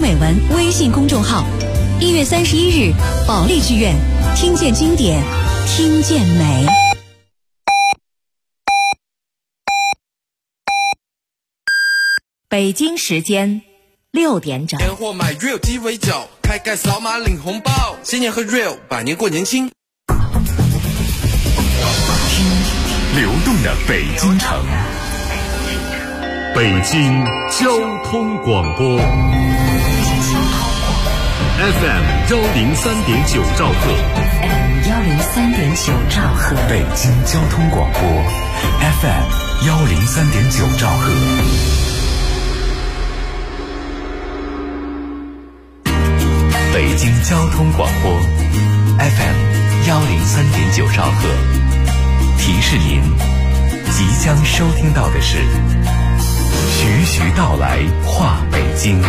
美文微信公众号。1月31日，保利剧院，听见经典，听见美。 北京时间6点整。 年货买 Real 鸡尾酒，开盖扫码领红包，新年和 Real， 百年过年轻。 听流动的北京城，北京交通广播 FM 103.9兆赫， 103.9兆赫， 北京交通广播 FM 103.9兆赫。北京交通广播 FM 103.9兆赫，提示您，即将收听到的是徐徐道来话北京。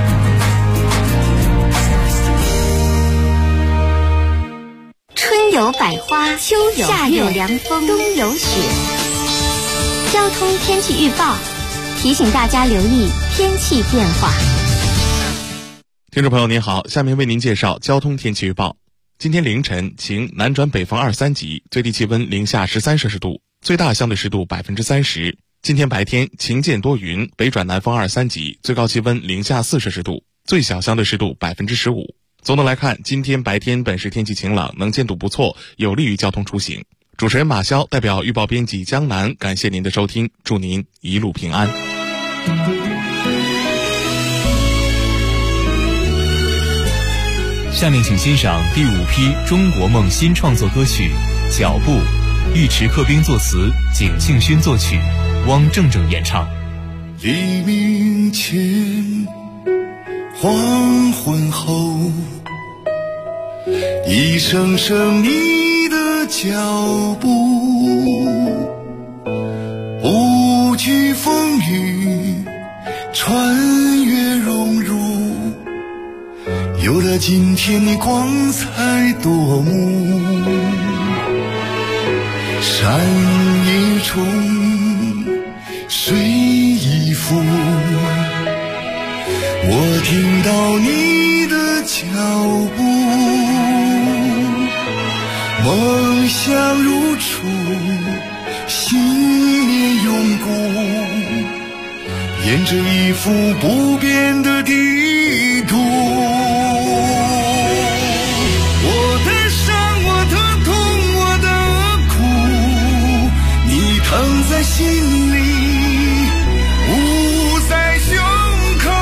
春有百花，秋有夏有凉风，冬有雪。交通天气预报提醒大家留意天气变化。 听众朋友您好，下面为您介绍交通天气预报。今天凌晨晴，南转北风2、3级，最低气温零下13摄氏度，最大相对湿度30%。今天白天晴间多云，北转南风2、3级，最高气温零下4摄氏度，最小相对湿度15%。总的来看，今天白天本市天气晴朗，能见度不错，有利于交通出行。主持人马潇代表预报编辑江南，感谢您的收听，祝您一路平安。 下面请欣赏第5批中国梦新创作歌曲《脚步》，尉迟克兵作词，景庆勋作曲，汪正正演唱。 黎明前，黄昏后，一声声你的脚步，不惧风雨，穿越荣辱，有了今天的光彩夺目。山一重，水一浮，我听到你的脚步，梦想如初，信念永固，沿着一幅不变的地图。我的伤，我的痛，我的苦，你疼在心里，捂在胸口。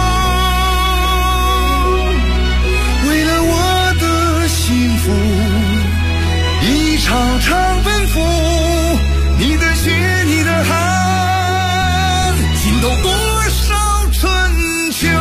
为了我的幸福，一场场奔赴，你的血，你的汗，浸透多少春秋。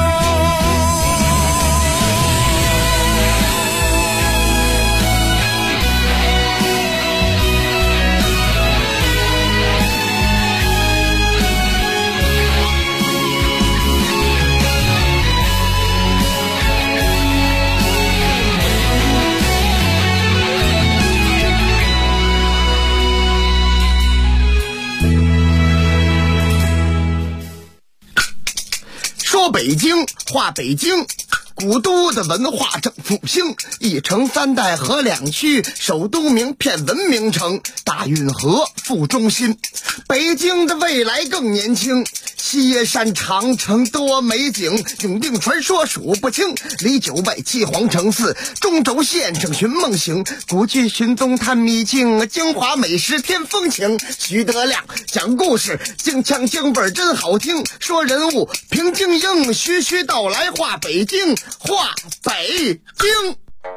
说北京，话北京，古都的文化正复兴，一城三代合两区，首都名片文明城，大运河副中心。北京的未来更年轻，西山长城多美景，永定传说数不清，离9外七皇城寺，中轴线上寻梦行，古剧寻踪探秘境，京华美食添风情。徐德亮讲故事，京腔京味真好听，说人物平静英，徐徐道来话北京，话北京。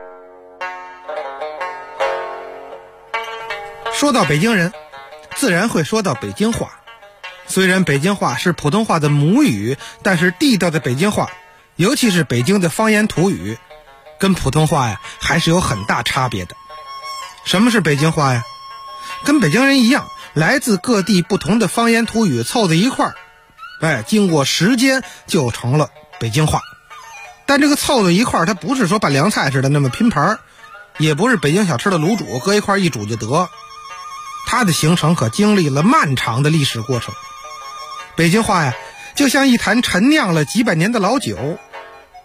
说到北京人，自然会说到北京话。虽然北京话是普通话的母语，但是地道的北京话，尤其是北京的方言土语，跟普通话呀还是有很大差别的。什么是北京话呀？跟北京人一样，来自各地不同的方言土语凑在一块儿，经过时间就成了北京话。但这个凑在一块儿，它不是说拌凉菜似的那么拼盘，也不是北京小吃的卤煮搁一块一煮就得，它的形成可经历了漫长的历史过程。北京话呀，就像一坛陈酿了几百年的老酒，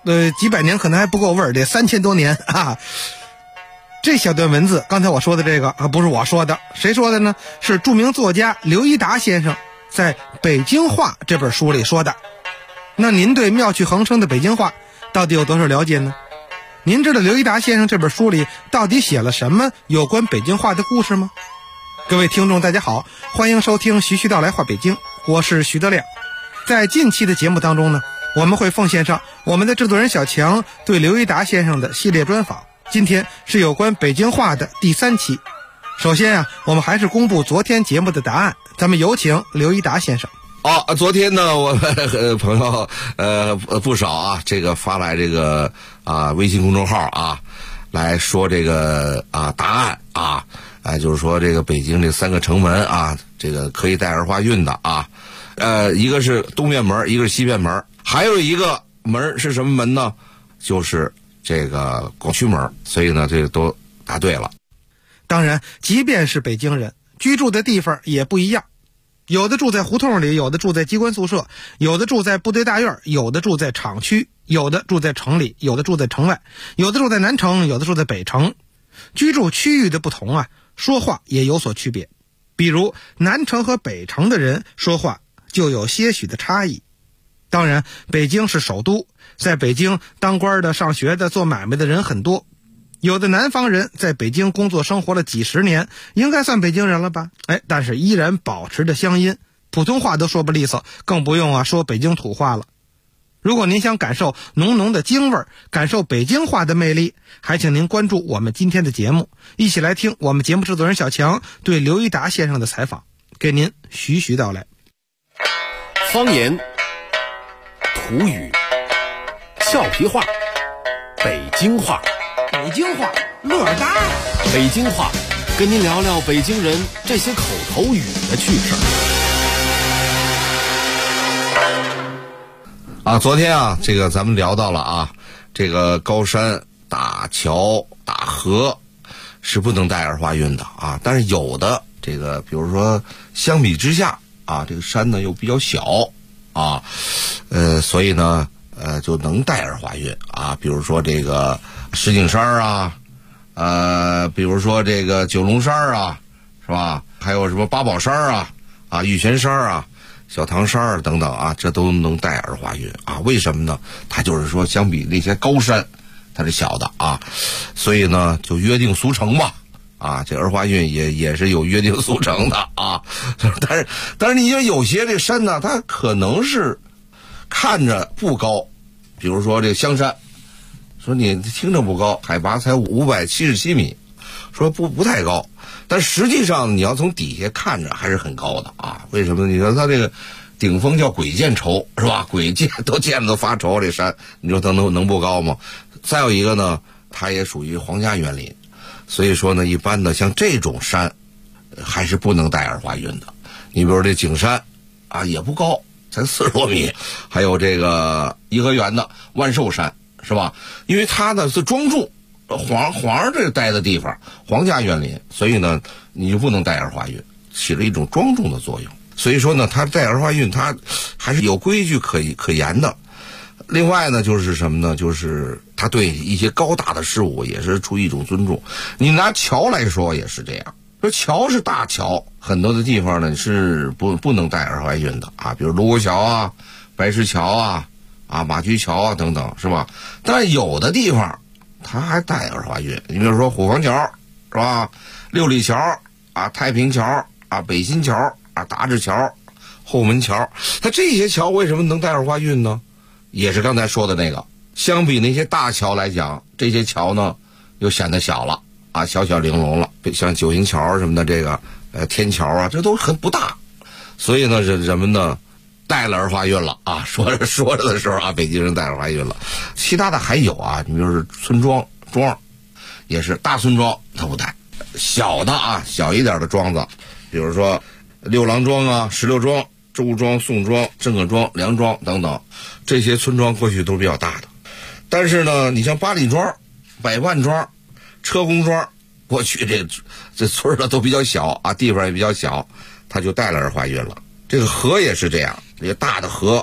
几百年可能还不够味儿，得3000多年啊。这小段文字，刚才我说的这个不是我说的，谁说的呢？是著名作家刘一达先生在《北京话》这本书里说的。那您对妙趣横生的北京话到底有多少了解呢？您知道刘一达先生这本书里到底写了什么有关北京话的故事吗？各位听众大家好，欢迎收听徐徐道来话北京，我是徐德亮。在近期的节目当中呢，我们会奉献上我们的制作人小强对刘一达先生的系列专访。今天是有关北京话的第3期。首先啊，我们还是公布昨天节目的答案，咱们有请刘一达先生。 昨天呢，我们朋友不少啊，这个发来这个微信公众号啊，来说这个答案啊，就是说这个北京这3个城门啊，这个可以带儿化韵的啊，一个是东面门，一个是西面门，还有一个门是什么门呢？就是这个广渠门，所以呢，这个都答对了。 当然，即便是北京人，居住的地方也不一样，有的住在胡同里，有的住在机关宿舍，有的住在部队大院，有的住在厂区，有的住在城里，有的住在城外，有的住在南城，有的住在北城。居住区域的不同啊，说话也有所区别。比如南城和北城的人说话就有些许的差异。当然，北京是首都，在北京当官的、上学的、做买卖的人很多。有的南方人在北京工作生活了几十年，应该算北京人了吧？但是依然保持着乡音，普通话都说不利索，更不用说北京土话了。如果您想感受浓浓的京味儿，感受北京话的魅力，还请您关注我们今天的节目，一起来听我们节目制作人小强对刘一达先生的采访，给您徐徐道来。 方言、土语、俏皮话、北京话。 北京话乐大， 北京话跟您聊聊北京人这些口头语的趣事儿。昨天这个咱们聊到了这个高山大桥大河是不能带儿化韵的但是有的这个比如说相比之下这个山呢又比较小所以呢就能带儿化韵比如说这个石景山比如说这个九龙山是吧？还有什么八宝山玉泉山小唐山等等这都能带儿化韵为什么呢？它就是说相比那些高山它是小的所以呢就约定俗成吧这儿化韵也是有约定俗成的但是你说有些这山呢，它可能是看着不高，比如说这香山，说你听着不高，海拔才577米，说不太高，但实际上你要从底下看着还是很高的为什么？你说它这个顶峰叫鬼见愁是吧？鬼见都发愁，这山你说它能不高吗？再有一个呢，它也属于皇家园林，所以说呢，一般的像这种山还是不能带儿化韵的。你比如这景山也不高，才40多米，还有这个颐和园的万寿山是吧？因为它呢是庄重，皇上这待的地方，皇家园林，所以呢你就不能带儿化韵，起了一种庄重的作用。所以说呢，它带儿化韵，它还是有规矩可言的。另外呢，就是什么呢？就是它对一些高大的事物也是出于一种尊重。你拿桥来说也是这样，说桥是大桥，很多的地方呢是不能带儿化韵的比如卢沟桥白石桥马驹桥等等是吧？但有的地方它还带儿化韵，你比如说虎坊桥是吧？六里桥太平桥北新桥达志桥后门桥，它这些桥为什么能带儿化韵呢？也是刚才说的那个，相比那些大桥来讲，这些桥呢又显得小了小玲珑了，像九行桥什么的，这个天桥这都很不大，所以呢人们呢带了儿化韵了说着的时候北京人带儿化韵了。其他的还有你比如说村庄也是，大村庄它不带，小的小一点的庄子，比如说六郎庄石榴庄、周庄、宋庄、郑各庄、梁庄等等，这些村庄过去都是比较大的。但是呢，你像八里庄、百万庄、车公庄，过去这村儿都比较小地方也比较小，它就带了儿化韵了。这个河也是这样，这个大的河，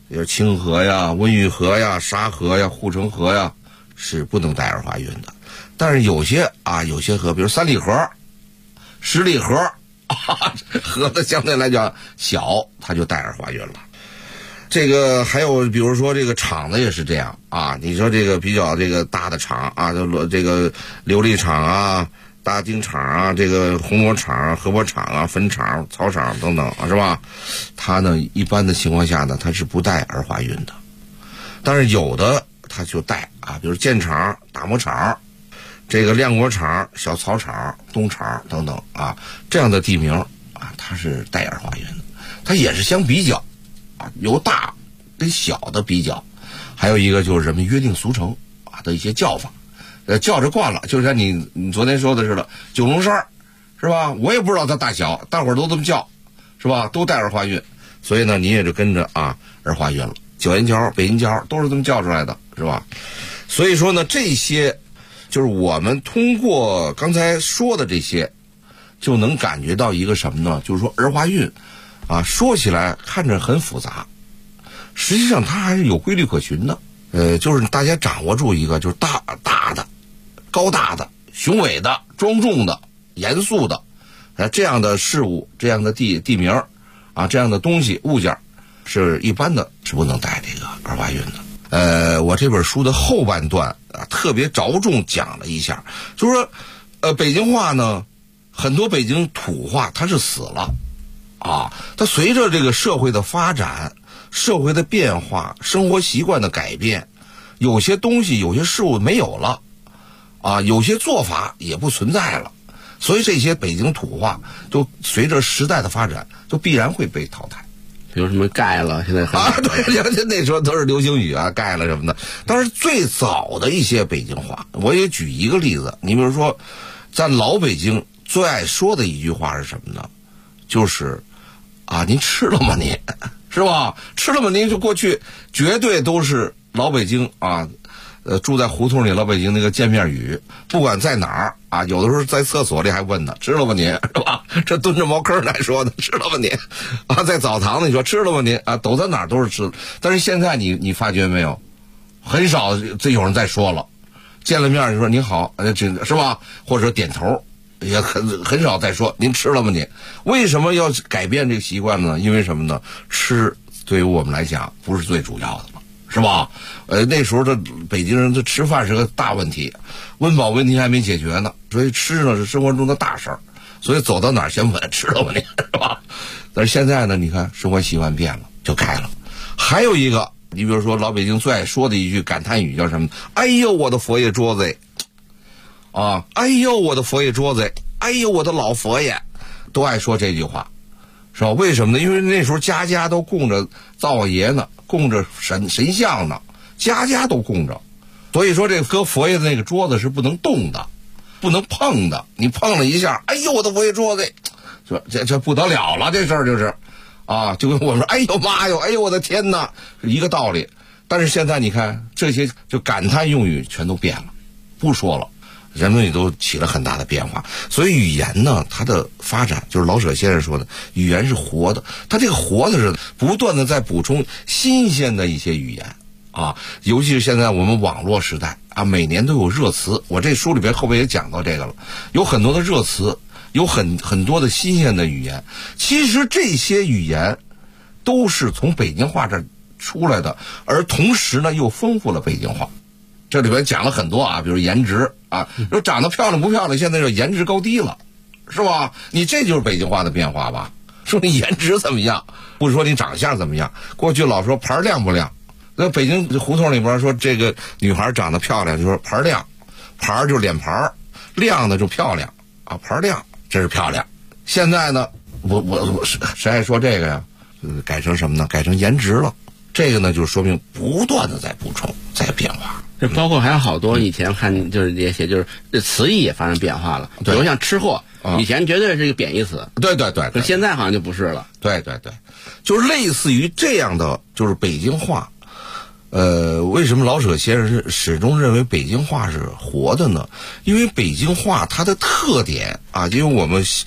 有清河呀、温榆河呀、沙河呀、护城河呀，是不能带儿化韵的。但是有些河，比如三里河、十里河，河的相对来讲小，它就带儿化韵了。这个还有比如说这个厂子也是这样啊，你说这个比较这个大的厂啊，这个琉璃厂啊、大丁厂啊、这个红磨厂啊、河磨厂啊、粉厂、草厂等等，是吧？它呢一般的情况下呢，它是不带儿化韵的。但是有的它就带啊，比如建厂、打磨厂、这个亮锅厂、小草厂、东厂等等啊，这样的地名啊，它是带儿化韵的。它也是相比较啊，由大跟小的比较，还有一个就是人们约定俗成啊的一些叫法，叫着惯了，就像你昨天说的似的，九龙山是吧？我也不知道它大小，大伙儿都这么叫，是吧？都带儿化韵，所以呢，你也就跟着啊儿化韵了。九眼桥、北银桥都是这么叫出来的，是吧？所以说呢，这些就是我们通过刚才说的这些，就能感觉到一个什么呢？就是说儿化韵啊，说起来看着很复杂，实际上它还是有规律可循的。就是大家掌握住一个，就是大的、高大的、雄伟的、庄重的、严肃的，这样的事物、这样的地名啊，这样的东西物件，是一般的是不能带这个儿化韵的。我这本书的后半段啊，特别着重讲了一下，就是说，北京话呢，很多北京土话它是死了。啊，它随着这个社会的发展、社会的变化、生活习惯的改变，有些东西、有些事物没有了，啊，有些做法也不存在了，所以这些北京土话都随着时代的发展，就必然会被淘汰。 比如什么盖了，现在对，那时候都是流行语啊，盖了什么的。但是最早的一些北京话，我也举一个例子，你比如说，在老北京最爱说的一句话是什么呢？就是啊，您吃了吗？您是吧？吃了吗？您就过去绝对都是老北京啊，住在胡同里老北京那个见面语，不管在哪儿啊，有的时候在厕所里还问呢，吃了吗您？是吧？这蹲着茅坑来说的，吃了吗您？啊，在澡堂里说吃了吗您？啊，走到哪儿都是吃。但是现在你发觉没有，很少这有人再说了，见了面就说您好，是吧？或者点头。也很少再说您吃了吗您？为什么要改变这个习惯呢？因为什么呢？吃对于我们来讲不是最主要的了，是吧？那时候的北京人的吃饭是个大问题，温饱问题还没解决呢，所以吃呢是生活中的大事儿，所以走到哪儿先问吃了吗您，是吧？但是现在呢，你看生活习惯变了，就改了。还有一个，你比如说老北京最爱说的一句感叹语叫什么？哎呦我的佛爷桌子！啊！哎呦，我的佛爷桌子！哎呦，我的老佛爷，都爱说这句话，是吧？为什么呢？因为那时候家家都供着灶王爷呢，供着神像呢，家家都供着，所以说这搁佛爷的那个桌子是不能动的，不能碰的。你碰了一下，哎呦，我的佛爷桌子，这不得了了，这事儿就是啊，就跟我说，哎呦妈哟，哎呦我的天哪，是一个道理。但是现在你看，这些就感叹用语全都变了，不说了。人们也都起了很大的变化，所以语言呢，它的发展就是老舍先生说的，语言是活的，它这个活的是不断的在补充新鲜的一些语言啊，尤其是现在我们网络时代啊，每年都有热词，我这书里边后边也讲到这个了，有很多的热词，有很多的新鲜的语言，其实这些语言都是从北京话这出来的，而同时呢又丰富了北京话。这里边讲了很多啊，比如颜值啊，说长得漂亮不漂亮，现在就颜值高低了，是吧？你这就是北京话的变化吧？说你颜值怎么样，不说你长相怎么样。过去老说牌亮不亮，那北京胡同里边说这个女孩长得漂亮，就说牌亮，牌就是脸盘，亮的就漂亮啊，牌亮这是漂亮。现在呢，我谁爱说这个呀？改成什么呢？改成颜值了。这个呢，就说明不断的在补充，在变化。 这包括还有好多以前看就是也写，就是这词义也发生变化了。比如像吃货，以前绝对是一个贬义词。 对， 现在好像就不是了。 对，就是类似于这样的，就是北京话。为什么老舍先生始终认为北京话是活的呢？因为北京话它的特点啊，因为我们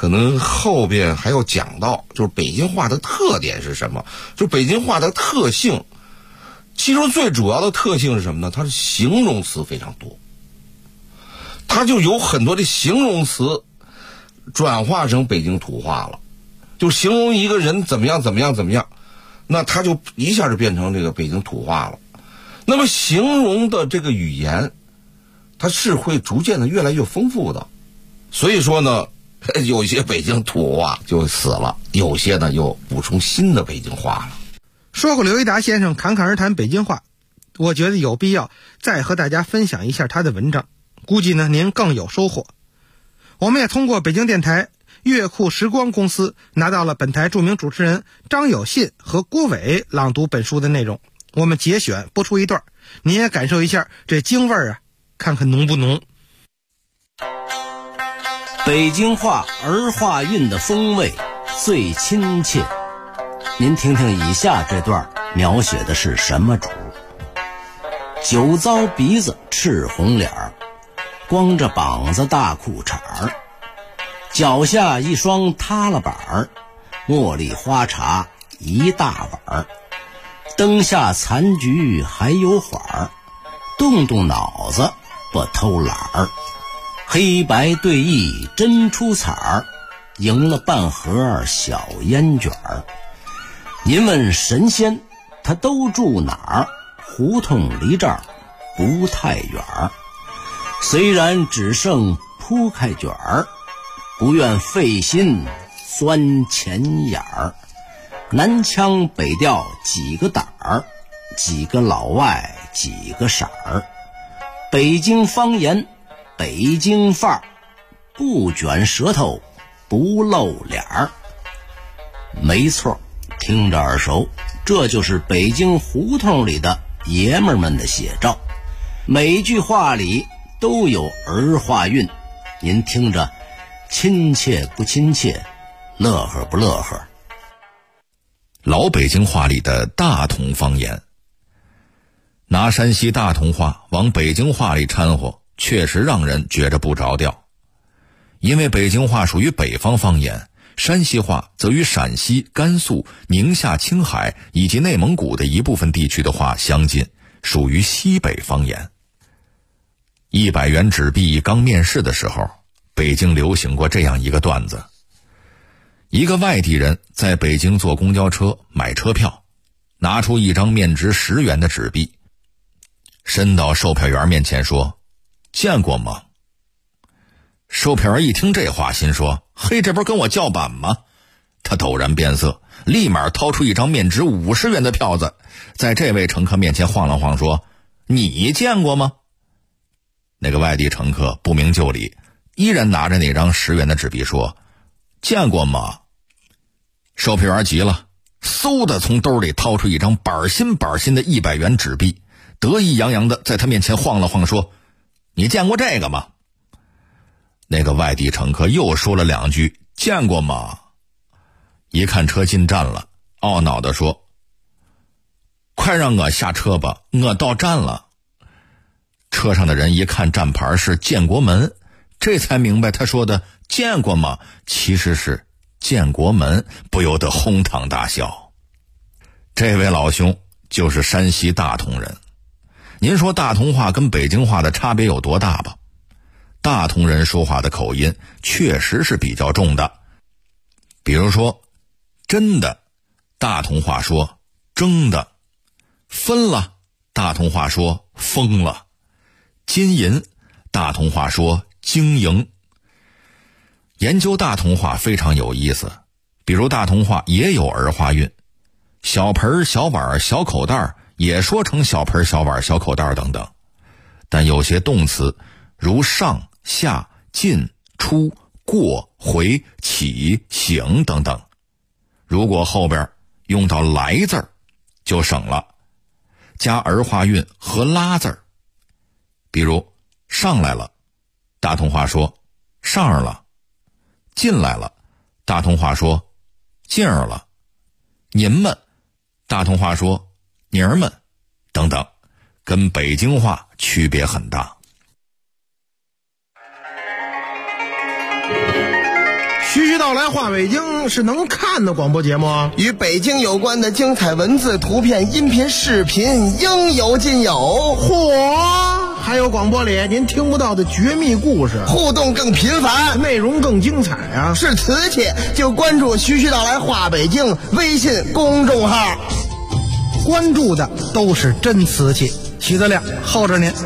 可能后边还要讲到，就是北京话的特点是什么，就北京话的特性。其中最主要的特性是什么呢？它是形容词非常多，它就有很多的形容词转化成北京土话了，就形容一个人怎么样怎么样怎么样，那它就一下就变成这个北京土话了。那么形容的这个语言，它是会逐渐的越来越丰富的。所以说呢，有些北京土话就死了，有些呢又补充新的北京话了。 说过刘一达先生侃侃而谈北京话，我觉得有必要再和大家分享一下他的文章，估计呢您更有收获。我们也通过北京电台乐库时光公司拿到了本台著名主持人张有信和郭伟朗读本书的内容，我们节选播出一段，您也感受一下这京味儿啊，看看浓不浓。 北京话儿化韵的风味最亲切，您听听以下这段描写的是什么主？酒糟鼻子赤红脸儿，光着膀子大裤衩儿，脚下一双塌了板儿，茉莉花茶一大碗儿，灯下残局还有缓儿，动动脑子不偷懒儿，黑白对弈真出彩儿，赢了半盒小烟卷儿。您问神仙他都住哪儿？胡同离这儿不太远儿，虽然只剩铺开卷儿，不愿费心钻钱眼儿。南腔北调几个胆儿，几个老外几个色儿，北京方言北京范儿，不卷舌头不露脸儿。没错，听着耳熟，这就是北京胡同里的爷们儿们的写照，每句话里都有儿化韵，您听着亲切不亲切，乐呵不乐呵？ 老北京话里的大同方言，拿山西大同话往北京话里掺和，确实让人觉着不着调。因为北京话属于北方方言，山西话则与陕西、甘肃、宁夏、青海以及内蒙古的一部分地区的话相近，属于西北方言。100元纸币刚面世的时候，北京流行过这样一个段子。一个外地人在北京坐公交车买车票，拿出一张面值10元的纸币，伸到售票员面前说：“见过吗？”售票员一听这话，心说：“嘿，这不是跟我叫板吗？”他陡然变色，立马掏出一张面值50元的票子，在这位乘客面前晃了晃，说：“你见过吗？”那个外地乘客不明就里，依然拿着那张10元的纸币说：“见过吗？”售票员急了，嗖的从兜里掏出一张板新板新的100元纸币，得意洋洋的在他面前晃了晃，说：“你见过这个吗？”那个外地乘客又说了2句：“见过吗？”一看车进站了，懊恼地说：“快让我下车吧，我到站了。”车上的人一看站牌是建国门，这才明白他说的“见过吗”其实是建国门，不由得哄堂大笑。这位老兄就是山西大同人。您说大同话跟北京话的差别有多大吧？大同人说话的口音确实是比较重的。比如说真的，大同话说争的；分了，大同话说疯了；金银，大同话说经营。研究大同话非常有意思，比如大同话也有儿化韵，小盆、小碗、小口袋也说成小盆、小碗、小口袋等等。但有些动词如上、下、进、出、过、回、起、行等等，如果后边用到来字儿就省了，加儿化韵和拉字儿。比如上来了，大同话说上儿了；进来了，大同话说进儿了；您们，大同话说您儿们等等，跟北京话区别很大。 徐徐到来话北京是能看的广播节目， 与北京有关的精彩文字、图片、音频、视频应有尽有。 嚯！还有广播里您听不到的绝密故事， 互动更频繁， 内容更精彩啊！ 是瓷器就关注徐徐道来话北京微信公众号， 关注的都是真瓷器。徐德亮候着您。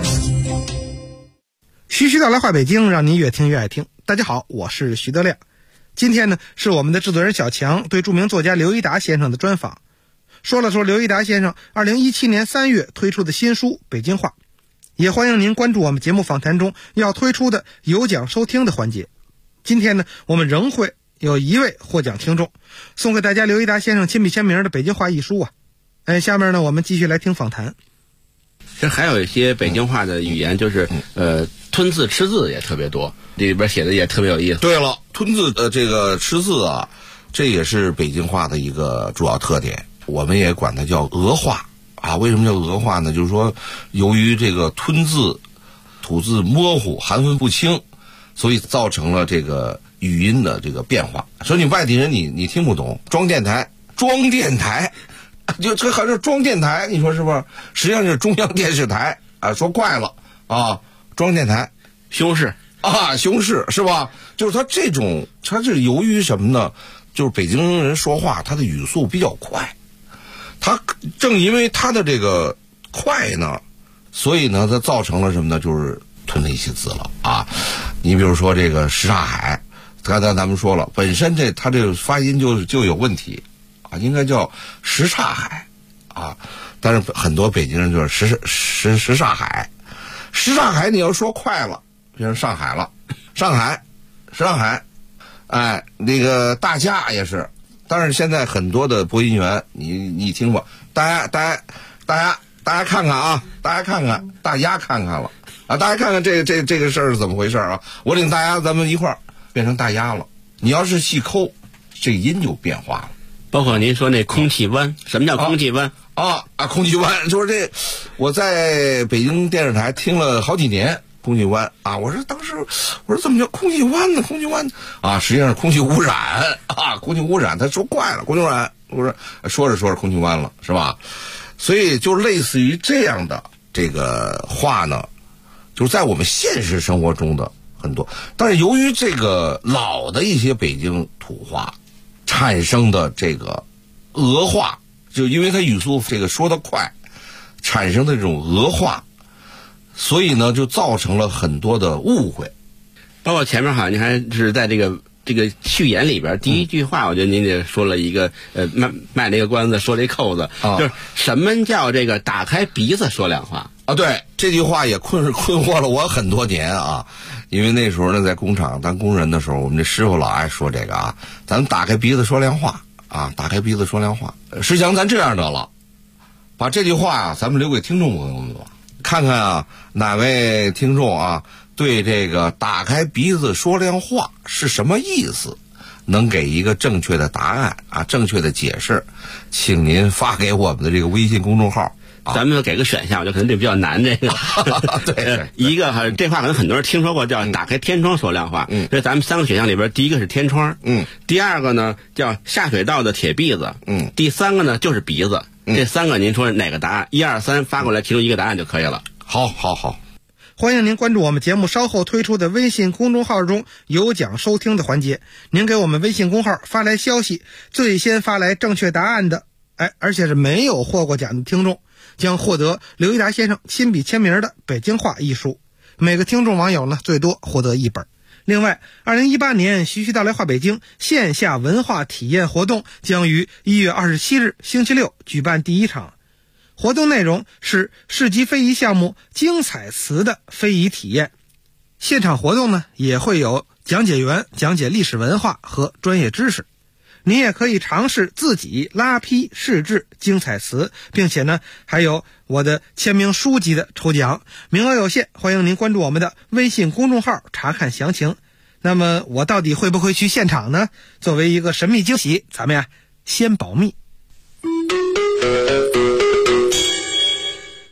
徐徐道来话北京，让您越听越爱听。大家好，我是徐德亮。今天呢，是我们的制作人小强对著名作家刘一达先生的专访，说了说刘一达先生2017年3月推出的新书《北京话》，也欢迎您关注我们节目访谈中要推出的有奖收听的环节。今天呢，我们仍会有一位获奖听众送给大家刘一达先生亲笔签名的《北京话》一书啊。下面呢，我们继续来听访谈。 这还有一些北京话的语言，就是吞字吃字也特别多，里边写的也特别有意思。 对了，吞字这个吃字啊，这也是北京话的一个主要特点，我们也管它叫讹话啊。为什么叫讹话呢？就是说由于这个吞字吐字模糊，含混不清，所以造成了这个语音的这个变化。所以你外地人你听不懂，装电台就这好像装电台，你说是不是？实际上是中央电视台啊，说怪了啊，装电台， 修饰是吧？就是他是由于什么呢？就是北京人说话，他的语速比较快，他正因为他的这个快呢，所以呢，他造成了什么呢？就是吞了一些字了啊。你比如说这个什刹海，刚才咱们说了，本身他这个发音就有问题。应该叫什刹海啊，但是很多北京人就是什刹海，什刹海你要说快了变成上海了，上海，哎，那个大家也是，但是现在很多的播音员，你听吧，大家看看啊，大家看看了啊，大家看看这个事儿是怎么回事啊？我领大家咱们一块儿变成大家了，你要是细抠，这音就变化了。 包括您说那空气湾，什么叫空气湾空气湾就是这，我在北京电视台听了好几年空气湾啊，当时我说怎么叫空气湾呢？空气湾啊，实际上是空气污染啊，空气污染，他说怪了，空气污染，我说着空气湾了，是吧？所以就类似于这样的这个话呢，就是在我们现实生活中的很多，但是由于这个老的一些北京土话产生的这个讹话，就因为他语速这个说得快，产生的这种讹话，所以呢就造成了很多的误会。 包括前面好像您还是在这个序言里边第一句话，我觉得您也说了一个卖了一个关子，说了一扣子，就是什么叫这个打开鼻子说亮话啊？对，这句话也困惑了我很多年啊。因为那时候呢，在工厂当工人的时候，我们这师傅老爱说这个啊，咱们打开鼻子说亮话啊，打开鼻子说亮话。实际上咱这样得了，把这句话啊，咱们留给听众朋友们吧，看看啊，哪位听众啊，对这个打开鼻子说亮话是什么意思，能给一个正确的答案啊，正确的解释，请您发给我们的这个微信公众号。 咱们给个选项，我觉得可能这比较难。这个对， 一个这话可能很多人听说过，叫打开天窗说亮话。这咱们3个选项里边，第一个是天窗，第二个呢叫下水道的铁篦子，第3个呢就是鼻子。这3个您说哪个答案？1、2、3发过来，其中一个答案就可以了。 好， 欢迎您关注我们节目稍后推出的微信公众号中有奖收听的环节，您给我们微信公号发来消息，最先发来正确答案的，而且是没有获过奖的听众，将获得刘一达先生亲笔签名的《北京话》一书，每个听众网友呢最多获得1本。另外，2018年徐徐道来话北京线下文化体验活动将于1月27日星期六举办第1场，活动内容是市级非遗项目精彩词的非遗体验。现场活动呢也会有讲解员讲解历史文化和专业知识。您也可以尝试自己拉坯试制精彩词，并且呢还有我的签名书籍的抽奖，名额有限，欢迎您关注我们的微信公众号查看详情。那么我到底会不会去现场呢？作为一个神秘惊喜，咱们先保密。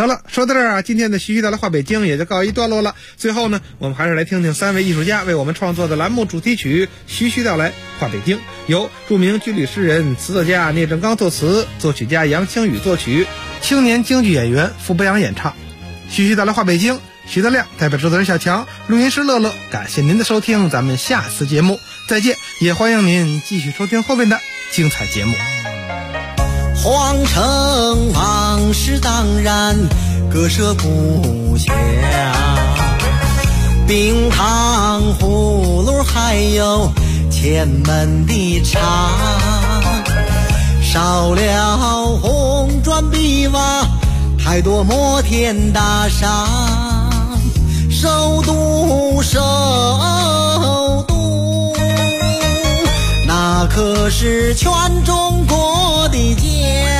得了，说到这儿啊，今天的徐徐道来话北京也就告一段落了。最后呢，我们还是来听听3位艺术家为我们创作的栏目主题曲《徐徐道来话北京》，由著名军旅诗人、词作家聂正刚作词，作曲家杨清宇作曲，青年京剧演员傅博洋演唱。徐徐道来话北京，徐德亮代表制作人小强，录音师乐乐，感谢您的收听，咱们下次节目再见，也欢迎您继续收听后面的精彩节目。 皇城往事当然，割舍不下，冰糖葫芦还有前门的茶，少了红砖碧瓦，太多摩天大厦，首都那可是全中国的家。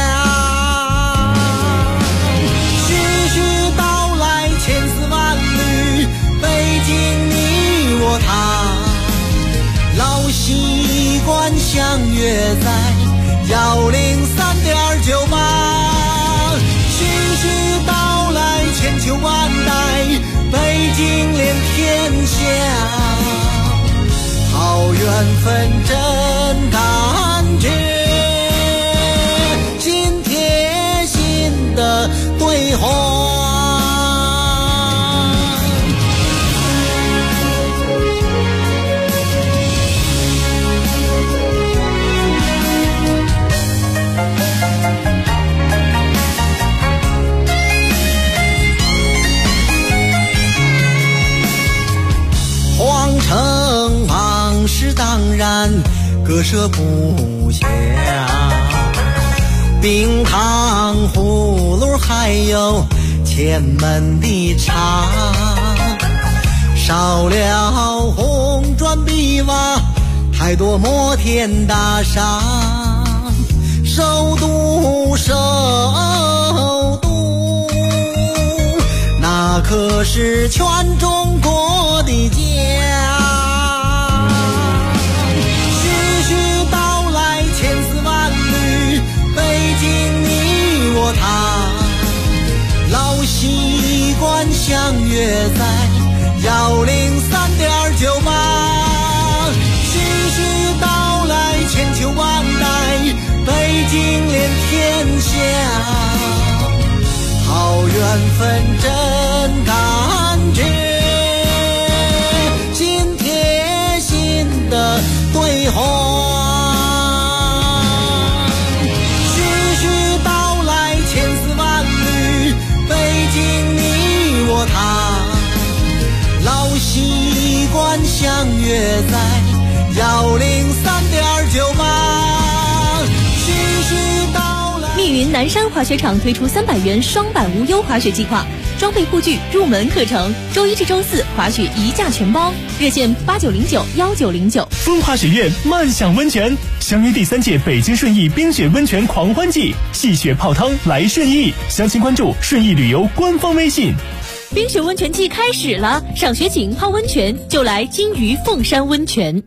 徐徐道来千丝万缕，北京你我他，老习惯相约在103.98。徐徐道来千秋万代，北京连天下，好缘分真感觉，心贴心的对话。皇城往事当然割舍不下，冰糖葫芦还有前门的茶，少了红砖碧瓦，太多摩天大厦，首都那可是全中国的家。徐徐道来千丝万缕，北京你我他，老习惯相约在103.98。徐徐道来千秋万代，北京连天下，好缘分真感觉，心贴心的对话。徐徐道来千丝万缕，北京你我他，老习惯相约在103.98。 密云南山滑雪场推出300元双板无忧滑雪计划，装备护具、入门课程，周一至周四滑雪一价全包，热线89091909。 风华雪苑慢享温泉，相约第3届北京顺义冰雪温泉狂欢季，戏雪泡汤来顺义，详情关注顺义旅游官方微信。 冰雪温泉季开始了，赏雪景泡温泉就来金鱼凤山温泉。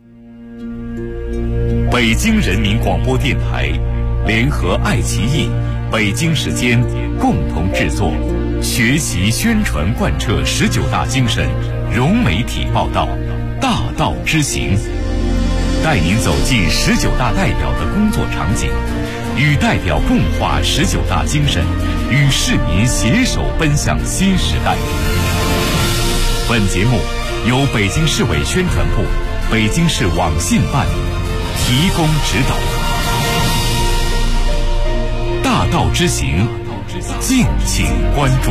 北京人民广播电台联合爱奇艺、北京时间共同制作，学习宣传贯彻19大精神，融媒体报道，大道之行，带您走进19大代表的工作场景，与代表共话19大精神，与市民携手奔向新时代。本节目由北京市委宣传部、北京市网信办提供指导。大道之行，敬请关注。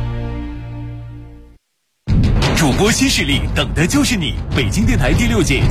主播新势力，等的就是你！北京电台第6届